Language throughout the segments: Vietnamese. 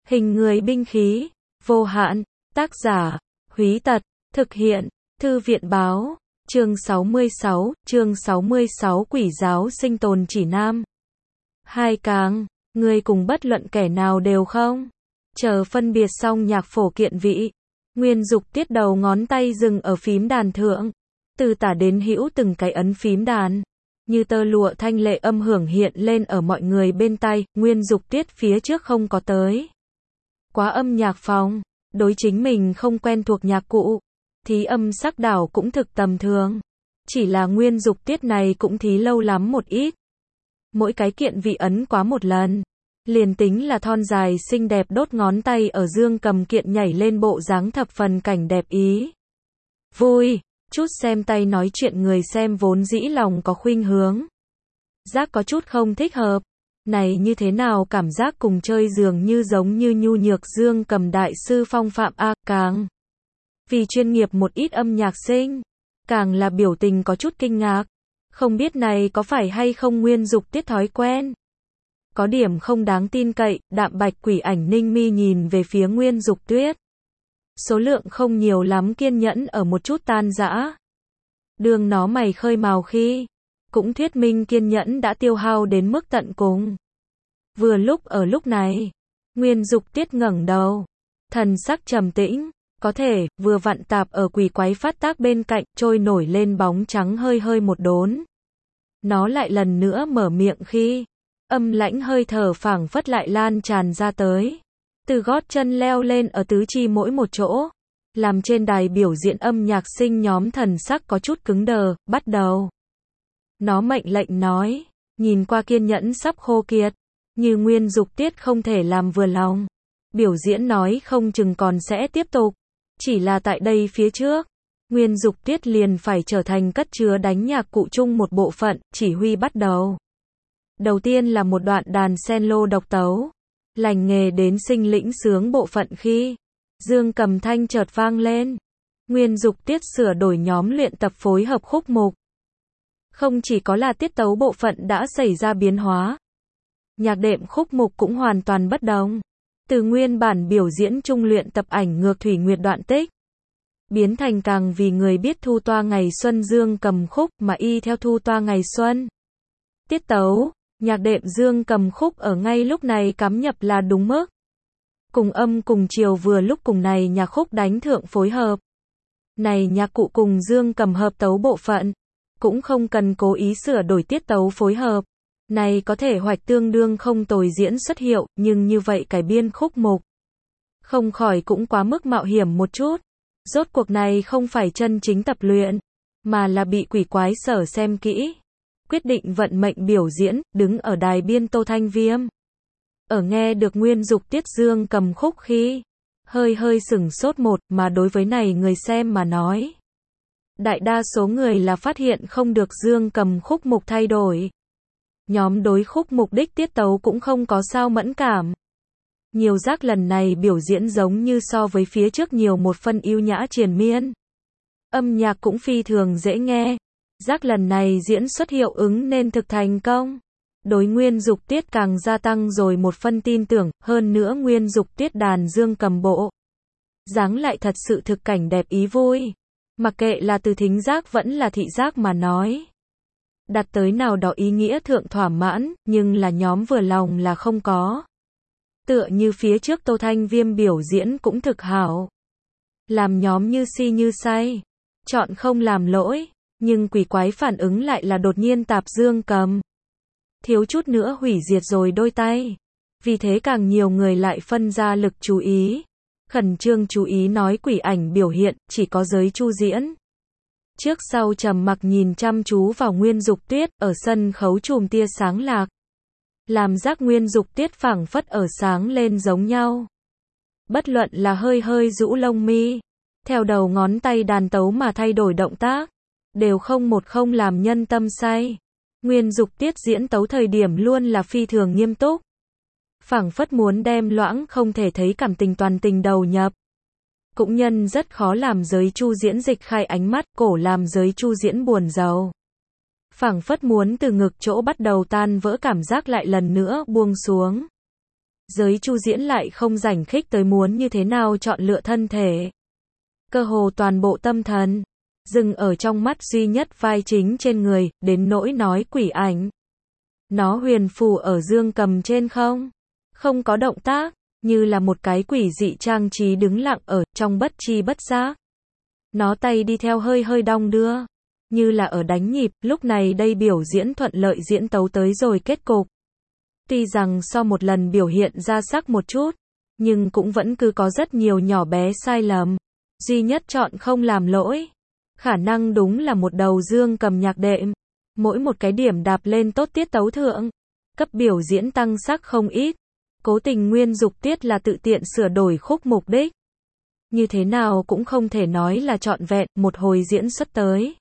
Hình người binh khí, vô hạn, tác giả, Húy Tật, thực hiện, Thư viện báo, chương 66, Quỷ giáo sinh tồn chỉ nam. Hai càng, người cùng bất luận kẻ nào đều không. Chờ phân biệt xong nhạc phổ kiện vị. Nguyên Dục Tiết đầu ngón tay dừng ở phím đàn thượng. Từ tả đến hữu từng cái ấn phím đàn. Như tơ lụa thanh lệ âm hưởng hiện lên ở mọi người bên tai. Nguyên Dục Tiết phía trước không có tới quá âm nhạc phòng. Đối chính mình không quen thuộc nhạc cụ, thí âm sắc đảo cũng thực tầm thường. Chỉ là Nguyên Dục Tiết này cũng thí lâu lắm một ít. Mỗi cái kiện vị ấn quá một lần. Liền tính là thon dài xinh đẹp đốt ngón tay ở dương cầm kiện nhảy lên bộ dáng thập phần cảnh đẹp ý. Vui, chút xem tay nói chuyện người xem vốn dĩ lòng có khuynh hướng. Giác có chút không thích hợp. Này như thế nào cảm giác cùng chơi dường như giống như nhu nhược dương cầm đại sư phong phạm a càng. Vì chuyên nghiệp một ít âm nhạc sinh. Càng là biểu tình có chút kinh ngạc. Không biết này có phải hay không Nguyên Dục Tiết thói quen. Có điểm không đáng tin cậy, đạm bạch quỷ ảnh ninh mi nhìn về phía Nguyên Dục Tiết. Số lượng không nhiều lắm kiên nhẫn ở một chút tan rã. Đường nó mày khơi mào khi. Cũng thuyết minh kiên nhẫn đã tiêu hao đến mức tận cùng. Vừa lúc ở lúc này, Nguyên Dục Tiết ngẩng đầu. Thần sắc trầm tĩnh, có thể, vừa vặn tạp ở quỷ quái phát tác bên cạnh, trôi nổi lên bóng trắng hơi hơi một đốn. Nó lại lần nữa mở miệng khi, âm lãnh hơi thở phảng phất lại lan tràn ra tới. Từ gót chân leo lên ở tứ chi mỗi một chỗ. Làm trên đài biểu diễn âm nhạc sinh nhóm thần sắc có chút cứng đờ, bắt đầu. Nó mệnh lệnh nói, nhìn qua kiên nhẫn sắp khô kiệt, như Nguyên Dục Tiết không thể làm vừa lòng. Biểu diễn nói không chừng còn sẽ tiếp tục, chỉ là tại đây phía trước, Nguyên Dục Tiết liền phải trở thành cất chứa đánh nhạc cụ chung một bộ phận, chỉ huy bắt đầu. Đầu tiên là một đoạn đàn sen lô độc tấu, lành nghề đến sinh lĩnh sướng bộ phận khi, dương cầm thanh chợt vang lên. Nguyên Dục Tiết sửa đổi nhóm luyện tập phối hợp khúc mục. Không chỉ có là tiết tấu bộ phận đã xảy ra biến hóa, nhạc đệm khúc mục cũng hoàn toàn bất đồng. Từ nguyên bản biểu diễn chung luyện tập ảnh ngược thủy nguyệt đoạn tích, biến thành càng vì người biết thu toa ngày xuân dương cầm khúc mà y theo thu toa ngày xuân. Tiết tấu, nhạc đệm dương cầm khúc ở ngay lúc này cắm nhập là đúng mức. Cùng âm cùng chiều vừa lúc cùng này nhạc khúc đánh thượng phối hợp. Này nhạc cụ cùng dương cầm hợp tấu bộ phận. Cũng không cần cố ý sửa đổi tiết tấu phối hợp. Này có thể hoạch tương đương không tồi diễn xuất hiệu, nhưng như vậy cải biên khúc mục. Không khỏi cũng quá mức mạo hiểm một chút. Rốt cuộc này không phải chân chính tập luyện, mà là bị quỷ quái sở xem kỹ. Quyết định vận mệnh biểu diễn, đứng ở đài biên Tô Thanh Viêm. Ở nghe được Nguyên Dục Tiết dương cầm khúc khi, hơi sửng sốt một mà đối với này người xem mà nói. Đại đa số người là phát hiện không được dương cầm khúc mục thay đổi. Nhóm đối khúc mục đích tiết tấu cũng không có sao mẫn cảm. Nhiều giác lần này biểu diễn giống như so với phía trước nhiều một phân yêu nhã triền miên. Âm nhạc cũng phi thường dễ nghe. Giác lần này diễn xuất hiệu ứng nên thực thành công. Đối Nguyên Dục Tiết càng gia tăng rồi một phân tin tưởng, hơn nữa Nguyên Dục Tiết đàn dương cầm bộ. Dáng lại thật sự thực cảnh đẹp ý vui. Mặc kệ là từ thính giác vẫn là thị giác mà nói. Đặt tới nào đó ý nghĩa thượng thỏa mãn, nhưng là nhóm vừa lòng là không có. Tựa như phía trước Tô Thanh Viêm biểu diễn cũng thực hảo. Làm nhóm như si như say. Chọn không làm lỗi, nhưng quỷ quái phản ứng lại là đột nhiên tạp dương cầm. Thiếu chút nữa hủy diệt rồi đôi tay. Vì thế càng nhiều người lại phân ra lực chú ý. Khẩn trương chú ý nói quỷ ảnh biểu hiện, chỉ có giới chu diễn. Trước sau trầm mặc nhìn chăm chú vào Nguyên Dục Tiết, ở sân khấu chùm tia sáng lạc. Làm giác Nguyên Dục Tiết phảng phất ở sáng lên giống nhau. Bất luận là hơi rũ lông mi, theo đầu ngón tay đàn tấu mà thay đổi động tác, đều không làm nhân tâm say. Nguyên Dục Tiết diễn tấu thời điểm luôn là phi thường nghiêm túc. Phảng phất muốn đem loãng không thể thấy cảm tình toàn tình đầu nhập. Cũng nhân rất khó làm giới chu diễn dịch khai ánh mắt, cổ làm giới chu diễn buồn rầu. Phảng phất muốn từ ngực chỗ bắt đầu tan vỡ cảm giác lại lần nữa buông xuống. Giới Chu Diễn lại không rảnh khích tới muốn như thế nào chọn lựa thân thể. Cơ hồ toàn bộ tâm thần dừng ở trong mắt duy nhất vai chính trên người, đến nỗi nói quỷ ảnh. Nó huyền phù ở dương cầm trên không có động tác, như là một cái quỷ dị trang trí đứng lặng ở trong bất tri bất giác. Nó tay đi theo hơi hơi đong đưa, như là ở đánh nhịp, lúc này đây biểu diễn thuận lợi diễn tấu tới rồi kết cục. Tuy rằng so một lần biểu hiện ra sắc một chút, nhưng cũng vẫn cứ có rất nhiều nhỏ bé sai lầm. Duy nhất chọn không làm lỗi, khả năng đúng là một đầu dương cầm nhạc đệm. Mỗi một cái điểm đạp lên tốt tiết tấu thượng, cấp biểu diễn tăng sắc không ít. Cố Tình Nguyên Dục Tiết là tự tiện sửa đổi khúc mục đích. Như thế nào cũng không thể nói là trọn vẹn, một hồi diễn xuất tới.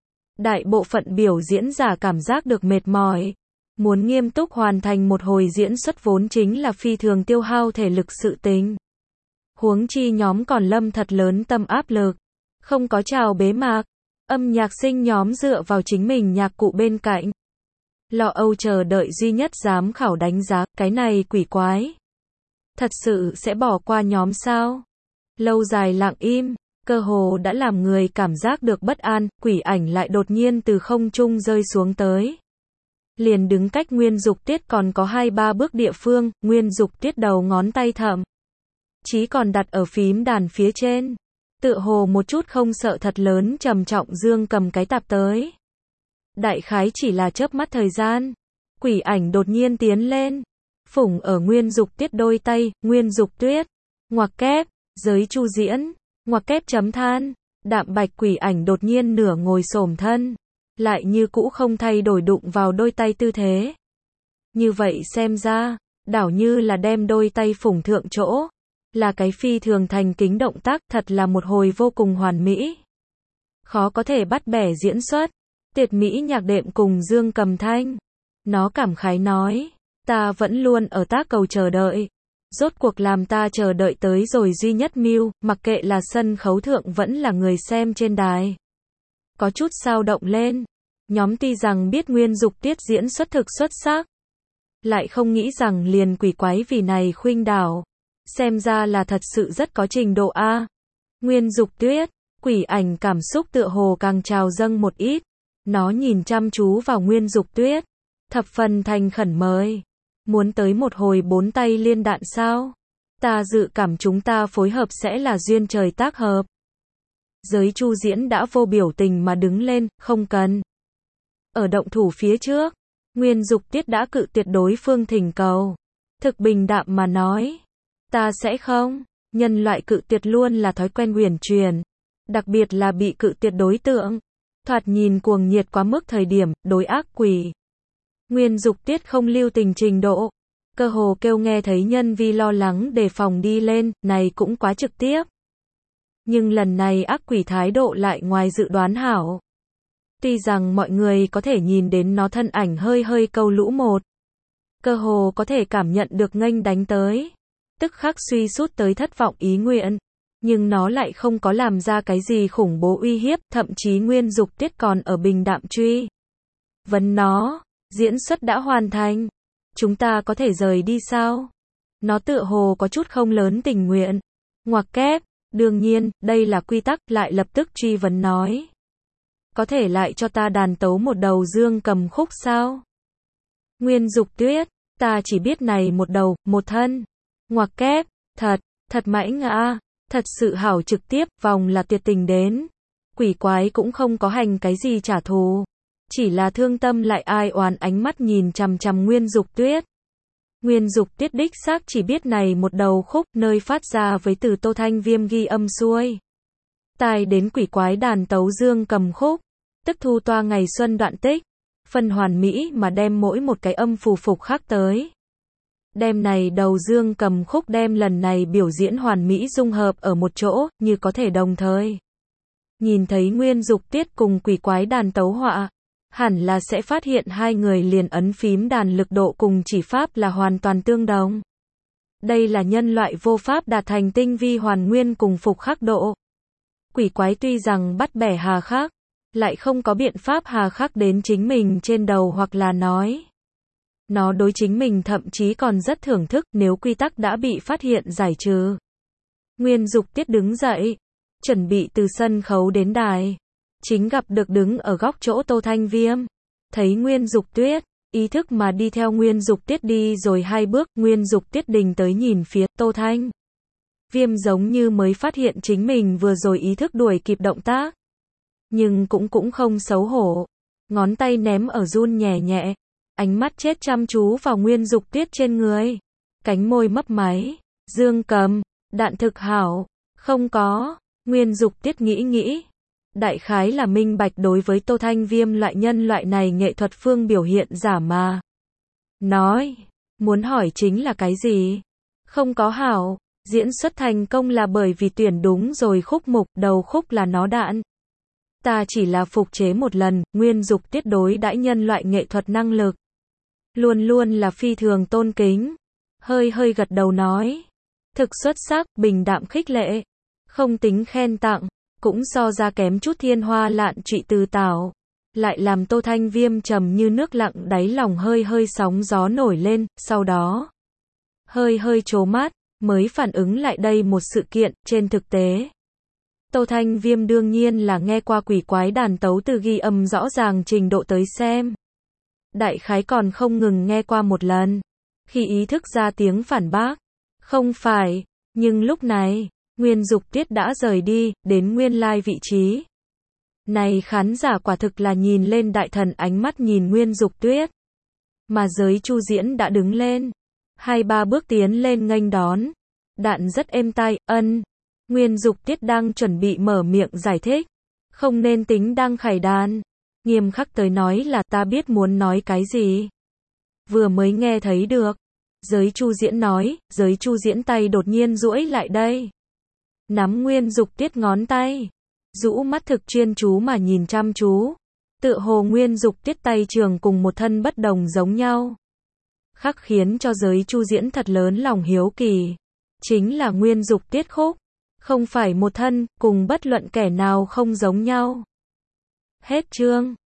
Đại bộ phận biểu diễn giả cảm giác được mệt mỏi. Muốn nghiêm túc hoàn thành một hồi diễn xuất vốn chính là phi thường tiêu hao thể lực sự tình. Huống chi nhóm còn lâm thật lớn tâm áp lực. Không có chào bế mạc, âm nhạc sinh nhóm dựa vào chính mình nhạc cụ bên cạnh. Lo âu chờ đợi duy nhất giám khảo đánh giá, cái này quỷ quái. Thật sự sẽ bỏ qua nhóm sao? Lâu dài lặng im, cơ hồ đã làm người cảm giác được bất an, quỷ ảnh lại đột nhiên từ không trung rơi xuống tới. Liền đứng cách Nguyên Dục Tiết còn có 2-3 bước địa phương, Nguyên Dục Tiết đầu ngón tay thậm chí còn đặt ở phím đàn phía trên. Tựa hồ một chút không sợ thật lớn trầm trọng dương cầm cái tạp tới. Đại khái chỉ là chớp mắt thời gian. Quỷ ảnh đột nhiên tiến lên. Phủng ở Nguyên Dục Tiết đôi tay, Nguyên Dục Tuyết. Ngoặc kép, Giới Chu Diễn. Ngoặc kép chấm than. Đạm bạch quỷ ảnh đột nhiên nửa ngồi xổm thân. Lại như cũ không thay đổi đụng vào đôi tay tư thế. Như vậy xem ra, đảo như là đem đôi tay phủng thượng chỗ. Là cái phi thường thành kính động tác, thật là một hồi vô cùng hoàn mỹ. Khó có thể bắt bẻ diễn xuất. Tuyệt mỹ nhạc đệm cùng dương cầm thanh. Nó cảm khái nói, ta vẫn luôn ở tác cầu chờ đợi. Rốt cuộc làm ta chờ đợi tới rồi duy nhất mưu, mặc kệ là sân khấu thượng vẫn là người xem trên đài. Có chút sao động lên. Nhóm tuy rằng biết Nguyên Dục Tiết diễn xuất thực xuất sắc, lại không nghĩ rằng liền quỷ quái vì này khuynh đảo. Xem ra là thật sự rất có trình độ A. Nguyên Dục Tuyết, quỷ ảnh cảm xúc tựa hồ càng trào dâng một ít. Nó nhìn chăm chú vào Nguyên Dục Tuyết. Thập phần thành khẩn mời. Muốn tới một hồi 4 tay liên đạn sao? Ta dự cảm chúng ta phối hợp sẽ là duyên trời tác hợp. Giới Chu Diễn đã vô biểu tình mà đứng lên, không cần. Ở động thủ phía trước, Nguyên Dục Tiết đã cự tuyệt đối phương thỉnh cầu. Thực bình đạm mà nói. Ta sẽ không. Nhân loại cự tuyệt luôn là thói quen uyển chuyển. Đặc biệt là bị cự tuyệt đối tượng. Thoạt nhìn cuồng nhiệt quá mức thời điểm, đối ác quỷ. Nguyên Dục Tiết không lưu tình trình độ. Cơ hồ kêu nghe thấy nhân vi lo lắng đề phòng đi lên, này cũng quá trực tiếp. Nhưng lần này ác quỷ thái độ lại ngoài dự đoán hảo. Tuy rằng mọi người có thể nhìn đến nó thân ảnh hơi hơi câu lũ một. Cơ hồ có thể cảm nhận được nghênh đánh tới. Tức khắc suy sút tới thất vọng ý nguyện. Nhưng nó lại không có làm ra cái gì khủng bố uy hiếp, thậm chí Nguyên Dục Tiết còn ở bình đạm truy vấn nó, diễn xuất đã hoàn thành. Chúng ta có thể rời đi sao? Nó tựa hồ có chút không lớn tình nguyện. Ngoặc kép, đương nhiên, đây là quy tắc, lại lập tức truy vấn nói. Có thể lại cho ta đàn tấu một đầu dương cầm khúc sao? Nguyên Dục Tuyết, ta chỉ biết này một đầu, một thân. Ngoặc kép, thật mãnh à, thật sự hảo trực tiếp, vòng là tuyệt tình đến. Quỷ quái cũng không có hành cái gì trả thù. Chỉ là thương tâm lại ai oán ánh mắt nhìn chằm chằm Nguyên Dục Tuyết. Nguyên Dục Tuyết đích xác chỉ biết này một đầu khúc, nơi phát ra với từ Tô Thanh Viêm ghi âm xuôi. Tai đến quỷ quái đàn tấu dương cầm khúc. Tức thu toa ngày xuân đoạn tích. Phần hoàn mỹ mà đem mỗi một cái âm phù phục khắc tới. Đem này đầu dương cầm khúc đem lần này biểu diễn hoàn mỹ dung hợp ở một chỗ, như có thể đồng thời. Nhìn thấy Nguyên Dục Tiết cùng quỷ quái đàn tấu họa, hẳn là sẽ phát hiện hai người liền ấn phím đàn lực độ cùng chỉ pháp là hoàn toàn tương đồng. Đây là nhân loại vô pháp đạt thành tinh vi hoàn nguyên cùng phục khắc độ. Quỷ quái tuy rằng bắt bẻ hà khắc, lại không có biện pháp hà khắc đến chính mình trên đầu hoặc là nói. Nó đối chính mình thậm chí còn rất thưởng thức nếu quy tắc đã bị phát hiện giải trừ. Nguyên Dục Tiết đứng dậy, chuẩn bị từ sân khấu đến đài. Chính gặp được đứng ở góc chỗ Tô Thanh Viêm. Thấy Nguyên Dục Tuyết, ý thức mà đi theo Nguyên Dục Tiết đi rồi 2 bước, Nguyên Dục Tiết đình tới nhìn phía Tô Thanh Viêm giống như mới phát hiện chính mình vừa rồi ý thức đuổi kịp động tác. Nhưng cũng không xấu hổ. Ngón tay ném ở run nhẹ nhẹ. Ánh mắt chết chăm chú vào Nguyên Dục Tiết trên người. Cánh môi mấp máy. Dương Cầm, đạn thực hảo. Không có. Nguyên Dục Tiết nghĩ. Đại khái là minh bạch đối với Tô Thanh Viêm loại nhân loại này nghệ thuật phương biểu hiện giả mà. Nói. Muốn hỏi chính là cái gì? Không có hảo. Diễn xuất thành công là bởi vì tuyển đúng rồi khúc mục, đầu khúc là nó đạn. Ta chỉ là phục chế một lần. Nguyên Dục Tiết đối đãi nhân loại nghệ thuật năng lực luôn luôn là phi thường tôn kính. Hơi gật đầu nói. Thực xuất sắc, bình đạm khích lệ. Không tính khen tặng, cũng so ra kém chút thiên hoa lạn trụy từ tảo. Lại làm Tô Thanh Viêm trầm như nước lặng, đáy lòng hơi sóng gió nổi lên, sau đó hơi trố mắt, mới phản ứng lại đây một sự kiện. Trên thực tế, Tô Thanh Viêm đương nhiên là nghe qua quỷ quái đàn tấu từ ghi âm rõ ràng trình độ tới xem. Đại khái còn không ngừng nghe qua một lần. Khi ý thức ra tiếng phản bác. Không phải. Nhưng lúc này, Nguyên Dục Tiết đã rời đi, đến nguyên lai vị trí. Này khán giả quả thực là nhìn lên đại thần, ánh mắt nhìn Nguyên Dục Tuyết. Mà giới Chu Diễn đã đứng lên. 2-3 bước tiến lên nghênh đón. Đạn rất êm tai, Nguyên Dục Tiết đang chuẩn bị mở miệng giải thích. Không nên tính đang khải đàn. Nghiêm khắc tới nói là ta biết muốn nói cái gì. Vừa mới nghe thấy được. Giới Chu Diễn nói, giới Chu Diễn tay đột nhiên duỗi lại đây. Nắm Nguyên Dục Tiết ngón tay. Rũ mắt thực chuyên chú mà nhìn chăm chú. Tựa hồ Nguyên Dục Tiết tay trường cùng một thân bất đồng giống nhau. Khắc khiến cho giới Chu Diễn thật lớn lòng hiếu kỳ. Chính là Nguyên Dục Tiết khúc. Không phải một thân, cùng bất luận kẻ nào không giống nhau. Hết chương.